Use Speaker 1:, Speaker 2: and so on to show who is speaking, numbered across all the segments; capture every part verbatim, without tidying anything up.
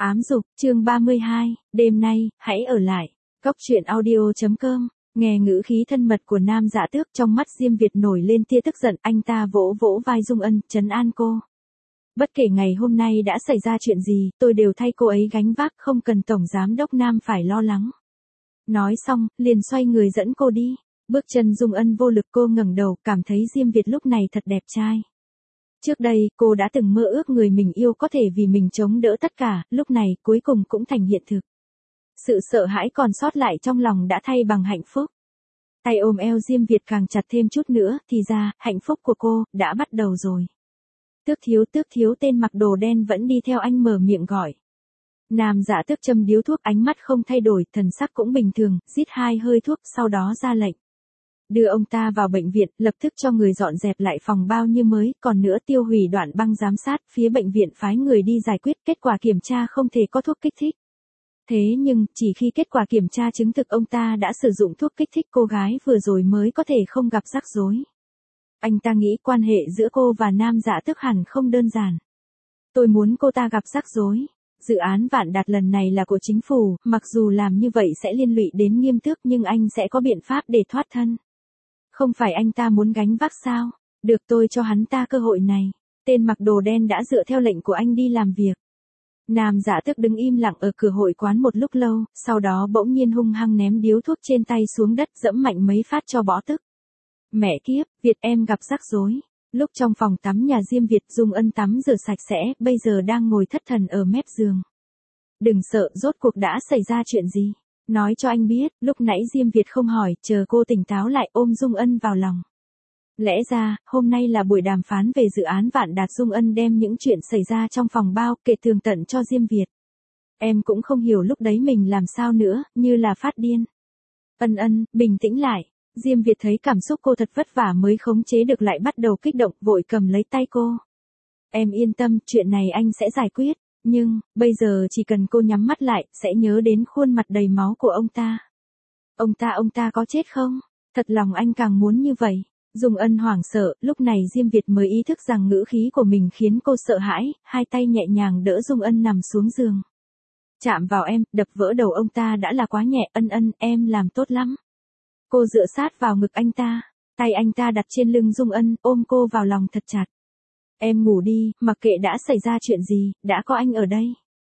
Speaker 1: Ám dục, chương ba mươi hai, đêm nay, hãy ở lại. Cốc truyện audio chấm com, nghe ngữ khí thân mật của Nam Dạ Tước, trong mắt Diêm Việt nổi lên tia tức giận, anh ta vỗ vỗ vai Dung Ân, trấn an cô. Bất kể ngày hôm nay đã xảy ra chuyện gì, tôi đều thay cô ấy gánh vác, không cần Tổng Giám Đốc Nam phải lo lắng. Nói xong, liền xoay người dẫn cô đi. Bước chân Dung Ân vô lực, cô ngẩng đầu, cảm thấy Diêm Việt lúc này thật đẹp trai. Trước đây, cô đã từng mơ ước người mình yêu có thể vì mình chống đỡ tất cả, lúc này, cuối cùng cũng thành hiện thực. Sự sợ hãi còn sót lại trong lòng đã thay bằng hạnh phúc. Tay ôm eo Diêm Việt càng chặt thêm chút nữa, thì ra, hạnh phúc của cô, đã bắt đầu rồi. Tước thiếu, tước thiếu, tên mặc đồ đen vẫn đi theo anh mở miệng gọi. Nam Dạ Tước châm điếu thuốc, ánh mắt không thay đổi, thần sắc cũng bình thường, rít hai hơi thuốc, sau đó ra lệnh. Đưa ông ta vào bệnh viện, lập tức cho người dọn dẹp lại phòng bao như mới, còn nữa tiêu hủy đoạn băng giám sát, phía bệnh viện phái người đi giải quyết, kết quả kiểm tra không thể có thuốc kích thích. Thế nhưng, chỉ khi kết quả kiểm tra chứng thực ông ta đã sử dụng thuốc kích thích, cô gái vừa rồi mới có thể không gặp rắc rối. Anh ta nghĩ quan hệ giữa cô và Nam Dạ Tước hẳn không đơn giản. Tôi muốn cô ta gặp rắc rối. Dự án Vạn Đạt lần này là của chính phủ, mặc dù làm như vậy sẽ liên lụy đến Nghiêm Tước nhưng anh sẽ có biện pháp để thoát thân. Không phải anh ta muốn gánh vác sao? Được, tôi cho hắn ta cơ hội này. Tên mặc đồ đen đã dựa theo lệnh của anh đi làm việc. Nam Dạ Tước đứng im lặng ở cửa hội quán một lúc lâu, sau đó bỗng nhiên hung hăng ném điếu thuốc trên tay xuống đất, dẫm mạnh mấy phát cho bỏ tức. Mẹ kiếp, Việt em gặp rắc rối. Lúc trong phòng tắm nhà Diêm Việt, Dung Ân tắm rửa sạch sẽ, bây giờ đang ngồi thất thần ở mép giường. Đừng sợ, rốt cuộc đã xảy ra chuyện gì? Nói cho anh biết, lúc nãy Diêm Việt không hỏi, chờ cô tỉnh táo lại ôm Dung Ân vào lòng. Lẽ ra, hôm nay là buổi đàm phán về dự án Vạn Đạt. Dung Ân đem những chuyện xảy ra trong phòng bao, kể tường tận cho Diêm Việt. Em cũng không hiểu lúc đấy mình làm sao nữa, như là phát điên. Ân ân, bình tĩnh lại. Diêm Việt thấy cảm xúc cô thật vất vả mới khống chế được lại bắt đầu kích động, vội cầm lấy tay cô. Em yên tâm, chuyện này anh sẽ giải quyết. Nhưng, bây giờ chỉ cần cô nhắm mắt lại, sẽ nhớ đến khuôn mặt đầy máu của ông ta. Ông ta, ông ta có chết không? Thật lòng anh càng muốn như vậy. Dung Ân hoảng sợ, lúc này Diêm Việt mới ý thức rằng ngữ khí của mình khiến cô sợ hãi, hai tay nhẹ nhàng đỡ Dung Ân nằm xuống giường. Chạm vào em, đập vỡ đầu ông ta đã là quá nhẹ, ân ân, em làm tốt lắm. Cô dựa sát vào ngực anh ta, tay anh ta đặt trên lưng Dung Ân, ôm cô vào lòng thật chặt. Em ngủ đi, mặc kệ đã xảy ra chuyện gì, đã có anh ở đây.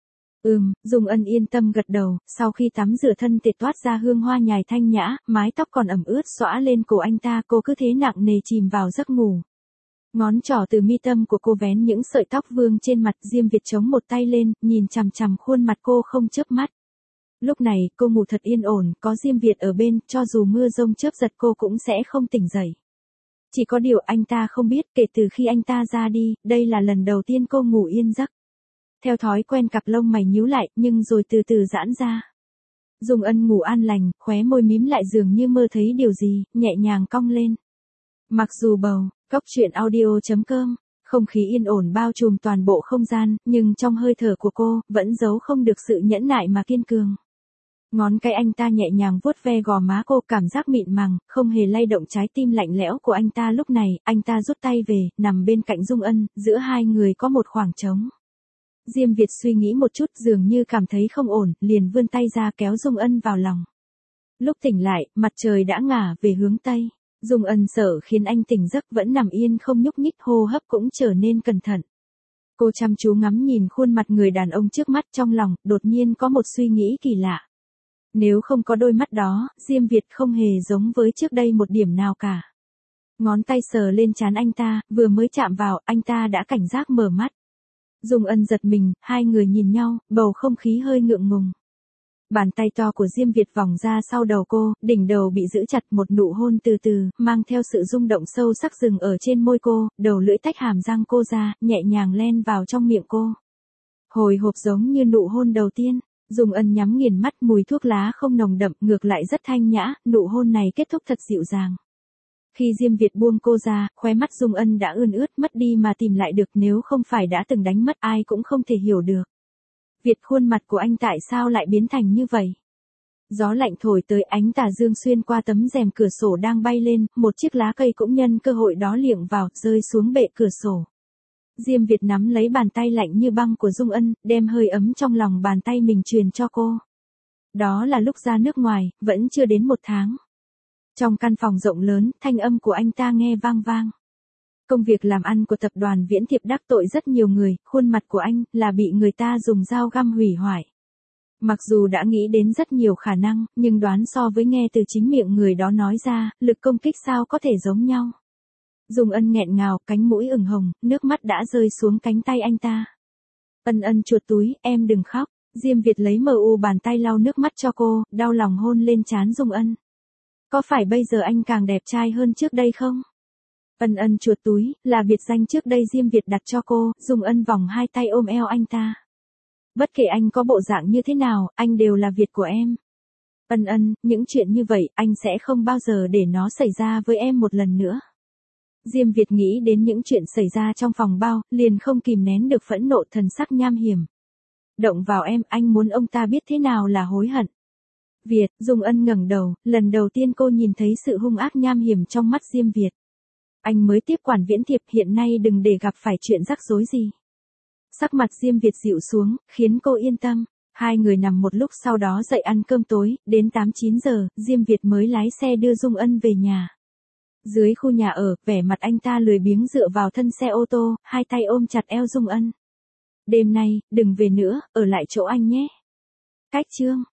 Speaker 1: Ừm, Dung Ân yên tâm gật đầu, sau khi tắm rửa thân tiệt toát ra hương hoa nhài thanh nhã, mái tóc còn ẩm ướt xõa lên cổ anh ta, cô cứ thế nặng nề chìm vào giấc ngủ. Ngón trỏ từ mi tâm của cô vén những sợi tóc vương trên mặt. Diêm Việt chống một tay lên, nhìn chằm chằm khuôn mặt cô không chớp mắt. Lúc này, cô ngủ thật yên ổn, có Diêm Việt ở bên, cho dù mưa rông chớp giật cô cũng sẽ không tỉnh dậy. Chỉ có điều anh ta không biết, kể từ khi anh ta ra đi, đây là lần đầu tiên cô ngủ yên giấc. Theo thói quen cặp lông mày nhíu lại, nhưng rồi từ từ giãn ra. Dung Ân ngủ an lành, khóe môi mím lại dường như mơ thấy điều gì, nhẹ nhàng cong lên. Mặc dù bầu, cốc truyện audio chấm com, không khí yên ổn bao trùm toàn bộ không gian, nhưng trong hơi thở của cô, vẫn giấu không được sự nhẫn nại mà kiên cường. Ngón cái anh ta nhẹ nhàng vuốt ve gò má cô, cảm giác mịn màng, không hề lay động trái tim lạnh lẽo của anh ta. Lúc này, anh ta rút tay về, nằm bên cạnh Dung Ân, giữa hai người có một khoảng trống. Diêm Việt suy nghĩ một chút, dường như cảm thấy không ổn, liền vươn tay ra kéo Dung Ân vào lòng. Lúc tỉnh lại, mặt trời đã ngả về hướng Tây. Dung Ân sợ khiến anh tỉnh giấc, vẫn nằm yên không nhúc nhích, hô hấp cũng trở nên cẩn thận. Cô chăm chú ngắm nhìn khuôn mặt người đàn ông trước mắt, trong lòng, đột nhiên có một suy nghĩ kỳ lạ. Nếu không có đôi mắt đó, Diêm Việt không hề giống với trước đây một điểm nào cả. Ngón tay sờ lên trán anh ta, vừa mới chạm vào, anh ta đã cảnh giác mở mắt. Dung Ân giật mình, hai người nhìn nhau, bầu không khí hơi ngượng ngùng. Bàn tay to của Diêm Việt vòng ra sau đầu cô, đỉnh đầu bị giữ chặt, một nụ hôn từ từ, mang theo sự rung động sâu sắc dừng ở trên môi cô, đầu lưỡi tách hàm răng cô ra, nhẹ nhàng len vào trong miệng cô. Hồi hộp giống như nụ hôn đầu tiên. Dung Ân nhắm nghiền mắt, mùi thuốc lá không nồng đậm, ngược lại rất thanh nhã, nụ hôn này kết thúc thật dịu dàng. Khi Diêm Việt buông cô ra, khóe mắt Dung Ân đã ươn ướt, mất đi mà tìm lại được, nếu không phải đã từng đánh mất ai cũng không thể hiểu được. Việt, khuôn mặt của anh tại sao lại biến thành như vậy? Gió lạnh thổi tới, ánh tà dương xuyên qua tấm rèm cửa sổ đang bay lên, một chiếc lá cây cũng nhân cơ hội đó liệng vào, rơi xuống bệ cửa sổ. Diêm Việt nắm lấy bàn tay lạnh như băng của Dung Ân, đem hơi ấm trong lòng bàn tay mình truyền cho cô. Đó là lúc ra nước ngoài, vẫn chưa đến một tháng. Trong căn phòng rộng lớn, thanh âm của anh ta nghe vang vang. Công việc làm ăn của tập đoàn Viễn Thiệp đắc tội rất nhiều người, khuôn mặt của anh là bị người ta dùng dao găm hủy hoại. Mặc dù đã nghĩ đến rất nhiều khả năng, nhưng đoán so với nghe từ chính miệng người đó nói ra, lực công kích sao có thể giống nhau. Dung Ân nghẹn ngào, cánh mũi ửng hồng, nước mắt đã rơi xuống cánh tay anh ta. Ân Ân chuột túi, em đừng khóc. Diêm Việt lấy mờ u bàn tay lau nước mắt cho cô, đau lòng hôn lên trán Dung Ân. Có phải bây giờ anh càng đẹp trai hơn trước đây không? Ân Ân chuột túi, là biệt danh trước đây Diêm Việt đặt cho cô. Dung Ân vòng hai tay ôm eo anh ta. Bất kể anh có bộ dạng như thế nào, anh đều là Việt của em. Ân Ân, những chuyện như vậy, anh sẽ không bao giờ để nó xảy ra với em một lần nữa. Diêm Việt nghĩ đến những chuyện xảy ra trong phòng bao, liền không kìm nén được phẫn nộ, thần sắc nham hiểm. Động vào em, anh muốn ông ta biết thế nào là hối hận. Việt, Dung Ân ngẩng đầu, lần đầu tiên cô nhìn thấy sự hung ác nham hiểm trong mắt Diêm Việt. Anh mới tiếp quản Viễn Thiệp, hiện nay đừng để gặp phải chuyện rắc rối gì. Sắc mặt Diêm Việt dịu xuống, khiến cô yên tâm. Hai người nằm một lúc sau đó dậy ăn cơm tối, đến tám chín giờ, Diêm Việt mới lái xe đưa Dung Ân về nhà. Dưới khu nhà ở, vẻ mặt anh ta lười biếng dựa vào thân xe ô tô, hai tay ôm chặt eo Dung Ân. Đêm nay, đừng về nữa, ở lại chỗ anh nhé. Cách chương.